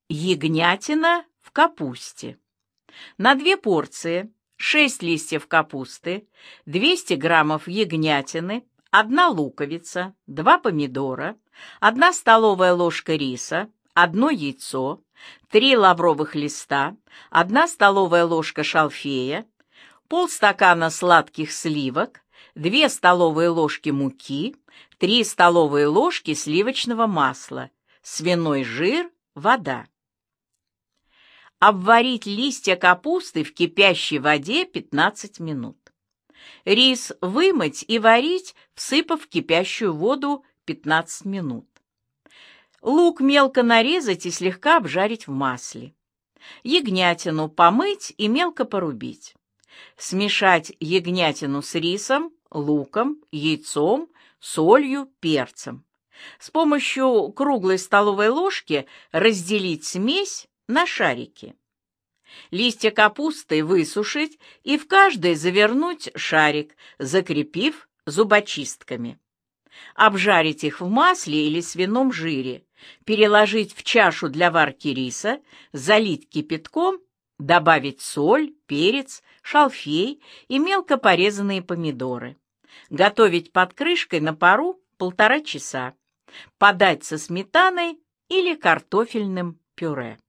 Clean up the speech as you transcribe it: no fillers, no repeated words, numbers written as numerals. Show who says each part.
Speaker 1: Ягнятина в капусте. На 2 порции 6 листьев капусты, 200 граммов ягнятины, 1 луковица, 2 помидора, 1 столовая ложка риса, 1 яйцо, 3 лавровых листа, 1 столовая ложка шалфея, полстакана сладких сливок, 2 столовые ложки муки, 3 столовые ложки сливочного масла, свиной жир, вода. Обварить листья капусты в кипящей воде 15 минут. Рис вымыть и варить, всыпав в кипящую воду 15 минут. Лук мелко нарезать и слегка обжарить в масле. Ягнятину помыть и мелко порубить. Смешать ягнятину с рисом, луком, яйцом, солью, перцем. С помощью круглой столовой ложки разделить смесь на шарики. Листья капусты высушить и в каждый завернуть шарик, закрепив зубочистками. Обжарить их в масле или свином жире, переложить в чашу для варки риса, залить кипятком, добавить соль, перец, шалфей и мелко порезанные помидоры. Готовить под крышкой на пару 1,5 часа. Подать со сметаной или картофельным пюре.